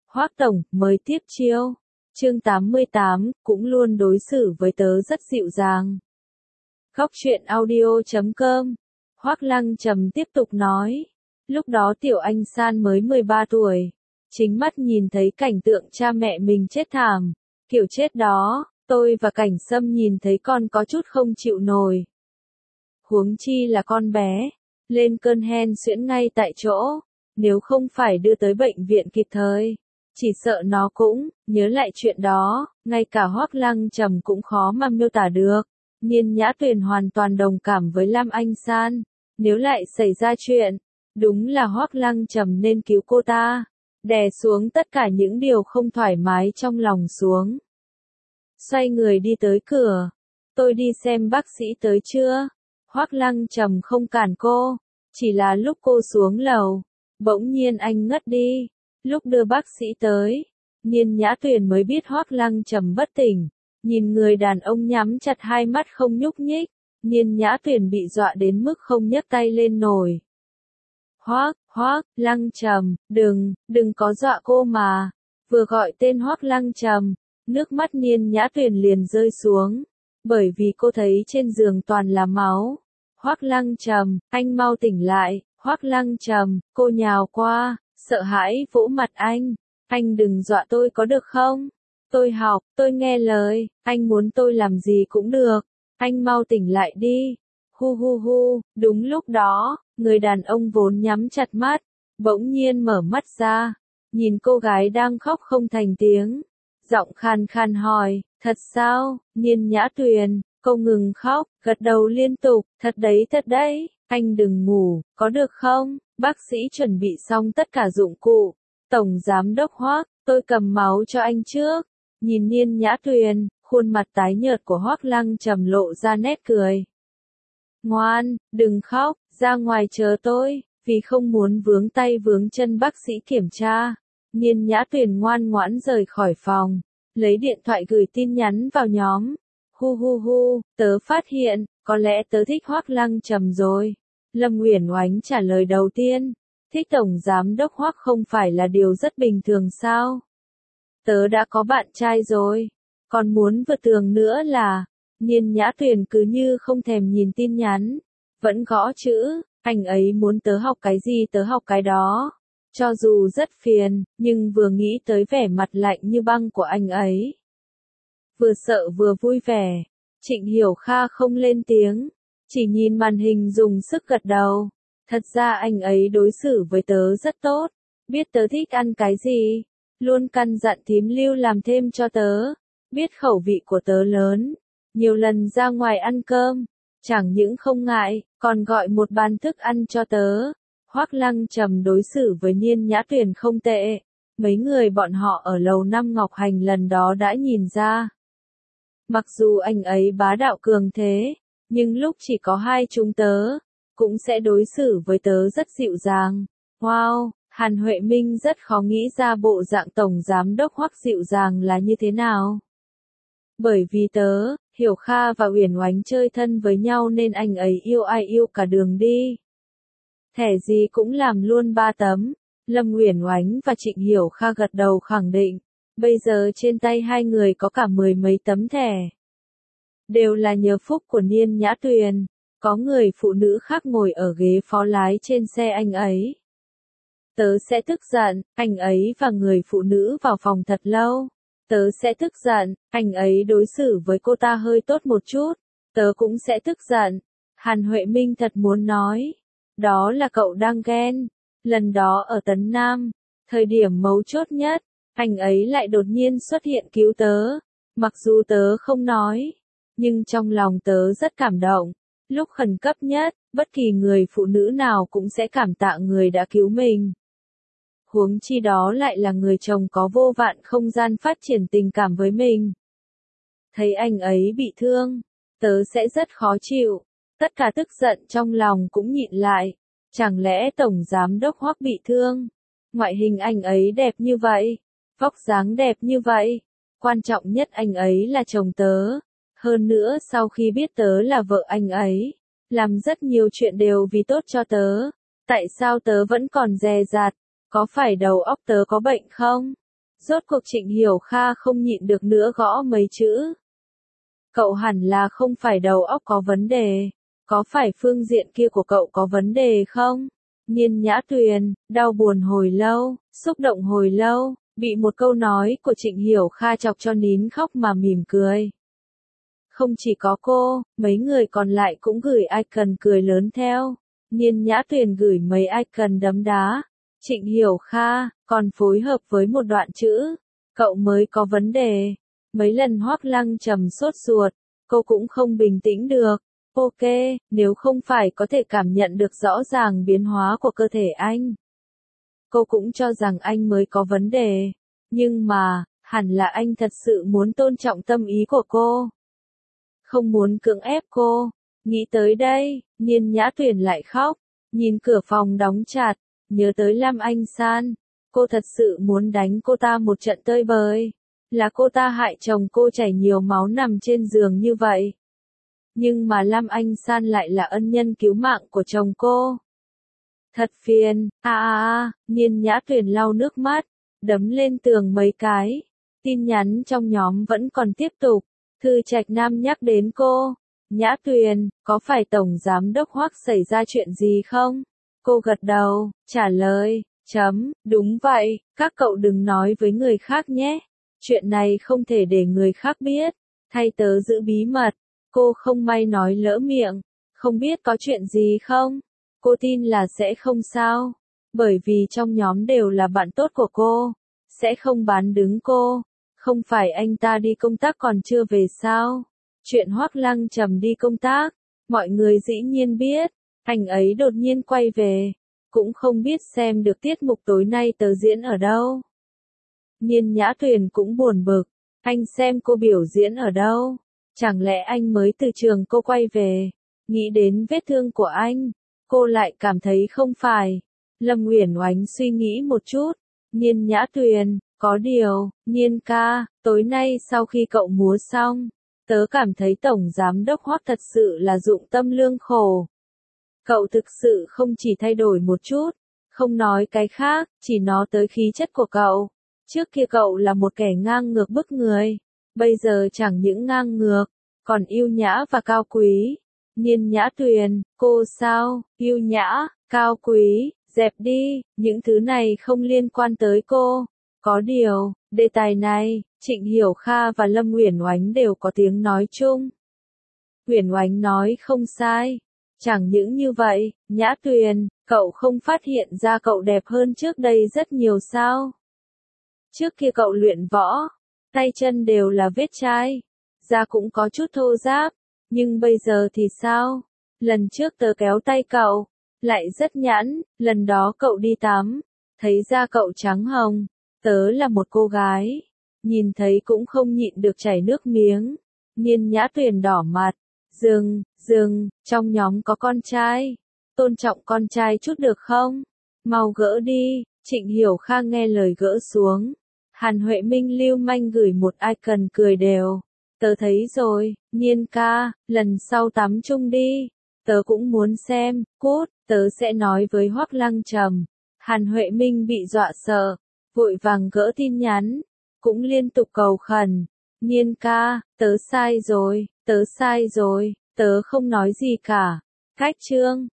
Hoắc tổng, mới tiếp chiêu. Chương 88, cũng luôn đối xử với tớ rất dịu dàng. Góc truyện audio.com. Hoắc Lăng Trầm tiếp tục nói. Lúc đó Tiểu Anh San mới 13 tuổi. Chính mắt nhìn thấy cảnh tượng cha mẹ mình chết thảm. Kiểu chết đó, tôi và Cảnh Sâm nhìn thấy con có chút không chịu nổi. Huống chi là con bé. Lên cơn hen suyễn ngay tại chỗ. Nếu không phải đưa tới bệnh viện kịp thời, chỉ sợ nó cũng, nhớ lại chuyện đó, ngay cả Hoắc Lăng Trầm cũng khó mà miêu tả được. Niên Nhã Tuyền hoàn toàn đồng cảm với Lam Anh San. Nếu lại xảy ra chuyện, đúng là Hoắc Lăng Trầm nên cứu cô ta. Đè xuống tất cả những điều không thoải mái trong lòng xuống. Xoay người đi tới cửa. Tôi đi xem bác sĩ tới chưa? Hoắc Lăng Trầm không cản cô. Chỉ là lúc cô xuống lầu, bỗng nhiên anh ngất đi. Lúc đưa bác sĩ tới, Niên Nhã Tuyền mới biết Hoắc Lăng Trầm bất tỉnh. Nhìn người đàn ông nhắm chặt hai mắt không nhúc nhích, Niên Nhã Tuyền bị dọa đến mức không nhấc tay lên nổi. Hoắc Lăng Trầm, đừng có dọa cô mà. Vừa gọi tên Hoắc Lăng Trầm, nước mắt Niên Nhã Tuyền liền rơi xuống, bởi vì cô thấy trên giường toàn là máu. Hoắc Lăng Trầm, anh mau tỉnh lại. Hoắc Lăng Trầm, cô nhào qua, sợ hãi vỗ mặt anh đừng dọa tôi có được không? Tôi nghe lời, anh muốn tôi làm gì cũng được, anh mau tỉnh lại đi. Hu, đúng lúc đó, người đàn ông vốn nhắm chặt mắt, bỗng nhiên mở mắt ra, nhìn cô gái đang khóc không thành tiếng, giọng khàn khàn hỏi, thật sao? Niên Nhã Tuyền, cô ngừng khóc, gật đầu liên tục, thật đấy, anh đừng ngủ, có được không? Bác sĩ chuẩn bị xong tất cả dụng cụ. Tổng giám đốc Hoắc, tôi cầm máu cho anh trước. Nhìn Niên Nhã Tuyền, khuôn mặt tái nhợt của Hoắc Lăng Trầm lộ ra nét cười. Ngoan, đừng khóc, ra ngoài chờ tôi. Vì không muốn vướng tay vướng chân bác sĩ kiểm tra, Niên Nhã Tuyền ngoan ngoãn rời khỏi phòng, lấy điện thoại gửi tin nhắn vào nhóm. Hu, tớ phát hiện, có lẽ tớ thích Hoắc Lăng Trầm rồi. Lâm Uyển Oánh trả lời đầu tiên. Thích tổng giám đốc Hoắc không phải là điều rất bình thường sao? Tớ đã có bạn trai rồi, còn muốn vượt tường nữa là. Niên Nhã Tuyền cứ như không thèm nhìn tin nhắn, vẫn gõ chữ, anh ấy muốn tớ học cái gì tớ học cái đó. Cho dù rất phiền, nhưng vừa nghĩ tới vẻ mặt lạnh như băng của anh ấy, vừa sợ vừa vui vẻ. Trịnh Hiểu Kha không lên tiếng, chỉ nhìn màn hình dùng sức gật đầu. Thật ra anh ấy đối xử với tớ rất tốt, biết tớ thích ăn cái gì, luôn căn dặn thím Lưu làm thêm cho tớ, biết khẩu vị của tớ lớn, nhiều lần ra ngoài ăn cơm, chẳng những không ngại, còn gọi một bàn thức ăn cho tớ. Hoắc Lăng Trầm đối xử với Niên Nhã Tuyền không tệ, mấy người bọn họ ở lầu 5 Ngọc Hành lần đó đã nhìn ra. Mặc dù anh ấy bá đạo cường thế, nhưng lúc chỉ có hai chúng tớ, cũng sẽ đối xử với tớ rất dịu dàng. Wow, Hàn Huệ Minh rất khó nghĩ ra bộ dạng tổng giám đốc Hoắc dịu dàng là như thế nào. Bởi vì tớ, Hiểu Kha và Uyển Oánh chơi thân với nhau nên anh ấy yêu ai yêu cả đường đi. Thẻ gì cũng làm luôn 3 tấm. Lâm Uyển Oánh và Trịnh Hiểu Kha gật đầu khẳng định, bây giờ trên tay hai người có cả 10 mấy tấm thẻ. Đều là nhờ phúc của Niên Nhã Tuyền, có người phụ nữ khác ngồi ở ghế phó lái trên xe anh ấy. Tớ sẽ tức giận, anh ấy và người phụ nữ vào phòng thật lâu. Tớ sẽ tức giận, anh ấy đối xử với cô ta hơi tốt một chút. Tớ cũng sẽ tức giận. Hàn Huệ Minh thật muốn nói. Đó là cậu đang ghen. Lần đó ở Tấn Nam, thời điểm mấu chốt nhất, anh ấy lại đột nhiên xuất hiện cứu tớ. Mặc dù tớ không nói, nhưng trong lòng tớ rất cảm động. Lúc khẩn cấp nhất, bất kỳ người phụ nữ nào cũng sẽ cảm tạ người đã cứu mình. Huống chi đó lại là người chồng có vô vạn không gian phát triển tình cảm với mình. Thấy anh ấy bị thương, tớ sẽ rất khó chịu. Tất cả tức giận trong lòng cũng nhịn lại. Chẳng lẽ tổng giám đốc Hoắc bị thương? Ngoại hình anh ấy đẹp như vậy, vóc dáng đẹp như vậy. Quan trọng nhất anh ấy là chồng tớ. Hơn nữa sau khi biết tớ là vợ anh ấy, làm rất nhiều chuyện đều vì tốt cho tớ. Tại sao tớ vẫn còn dè dặt? Có phải đầu óc tớ có bệnh không? Rốt cuộc Trịnh Hiểu Kha không nhịn được nữa gõ mấy chữ. Cậu hẳn là không phải đầu óc có vấn đề. Có phải phương diện kia của cậu có vấn đề không? Nhiên Nhã Tuyền, đau buồn hồi lâu, xúc động hồi lâu, bị một câu nói của Trịnh Hiểu Kha chọc cho nín khóc mà mỉm cười. Không chỉ có cô, mấy người còn lại cũng gửi icon cười lớn theo. Nhiên Nhã Tuyền gửi mấy icon đấm đá. Trịnh Hiểu Kha, còn phối hợp với một đoạn chữ. Cậu mới có vấn đề. Mấy lần Hoắc Lăng Trầm sốt ruột, cô cũng không bình tĩnh được. Ok, nếu không phải có thể cảm nhận được rõ ràng biến hóa của cơ thể anh. Cô cũng cho rằng anh mới có vấn đề. Nhưng mà, hẳn là anh thật sự muốn tôn trọng tâm ý của cô. Không muốn cưỡng ép cô. Nghĩ tới đây, Nhiên Nhã Tuyền lại khóc. Nhìn cửa phòng đóng chặt, nhớ tới Lam Anh San. Cô thật sự muốn đánh cô ta một trận tơi bời. Là cô ta hại chồng cô chảy nhiều máu nằm trên giường như vậy. Nhưng mà Lam Anh San lại là ân nhân cứu mạng của chồng cô. Thật phiền, Nhiên Nhã Tuyền lau nước mắt, đấm lên tường mấy cái. Tin nhắn trong nhóm vẫn còn tiếp tục. Thư Trạch Nam nhắc đến cô. Nhã Tuyền, có phải Tổng Giám đốc Hoắc xảy ra chuyện gì không? Cô gật đầu, trả lời, đúng vậy, các cậu đừng nói với người khác nhé. Chuyện này không thể để người khác biết. Thay tớ giữ bí mật. Cô không may nói lỡ miệng. Không biết có chuyện gì không? Cô tin là sẽ không sao. Bởi vì trong nhóm đều là bạn tốt của cô. Sẽ không bán đứng cô. Không phải anh ta đi công tác còn chưa về sao? Chuyện Hoắc Lăng Trầm đi công tác, mọi người dĩ nhiên biết. Anh ấy đột nhiên quay về. Cũng không biết xem được tiết mục tối nay tớ diễn ở đâu. Nhiên Nhã Tuyền cũng buồn bực. Anh xem cô biểu diễn ở đâu? Chẳng lẽ anh mới từ trường cô quay về? Nghĩ đến vết thương của anh, cô lại cảm thấy không phải. Lâm Uyển Oánh suy nghĩ một chút. Nhiên Nhã Tuyền, có điều, Nhiên ca, tối nay sau khi cậu múa xong, tớ cảm thấy Tổng Giám đốc Hoắc thật sự là dụng tâm lương khổ. Cậu thực sự không chỉ thay đổi một chút, không nói cái khác, chỉ nói tới khí chất của cậu. Trước kia cậu là một kẻ ngang ngược bức người, bây giờ chẳng những ngang ngược, còn yêu nhã và cao quý. Nhiên Nhã Tuyền, cô sao, yêu nhã, cao quý, dẹp đi, những thứ này không liên quan tới cô. Có điều, đề tài này, Trịnh Hiểu Kha và Lâm Uyển Oánh đều có tiếng nói chung. Uyển Oánh nói không sai. Chẳng những như vậy, Nhã Tuyền, cậu không phát hiện ra cậu đẹp hơn trước đây rất nhiều sao? Trước kia cậu luyện võ, tay chân đều là vết chai, da cũng có chút thô ráp, nhưng bây giờ thì sao? Lần trước tớ kéo tay cậu, lại rất nhẵn, lần đó cậu đi tắm, thấy da cậu trắng hồng, tớ là một cô gái, nhìn thấy cũng không nhịn được chảy nước miếng. Nhiên Nhã Tuyền đỏ mặt, dừng, trong nhóm có con trai, tôn trọng con trai chút được không? Mau gỡ đi. Trịnh Hiểu Kha nghe lời gỡ xuống. Hàn Huệ Minh lưu manh gửi một icon cười đều. Tớ thấy rồi, Nhiên ca, lần sau tắm chung đi. Tớ cũng muốn xem, cút, tớ sẽ nói với Hoắc Lăng Trầm. Hàn Huệ Minh bị dọa sợ, vội vàng gỡ tin nhắn, cũng liên tục cầu khẩn. Nhiên ca, tớ sai rồi, tớ không nói gì cả. Cách chương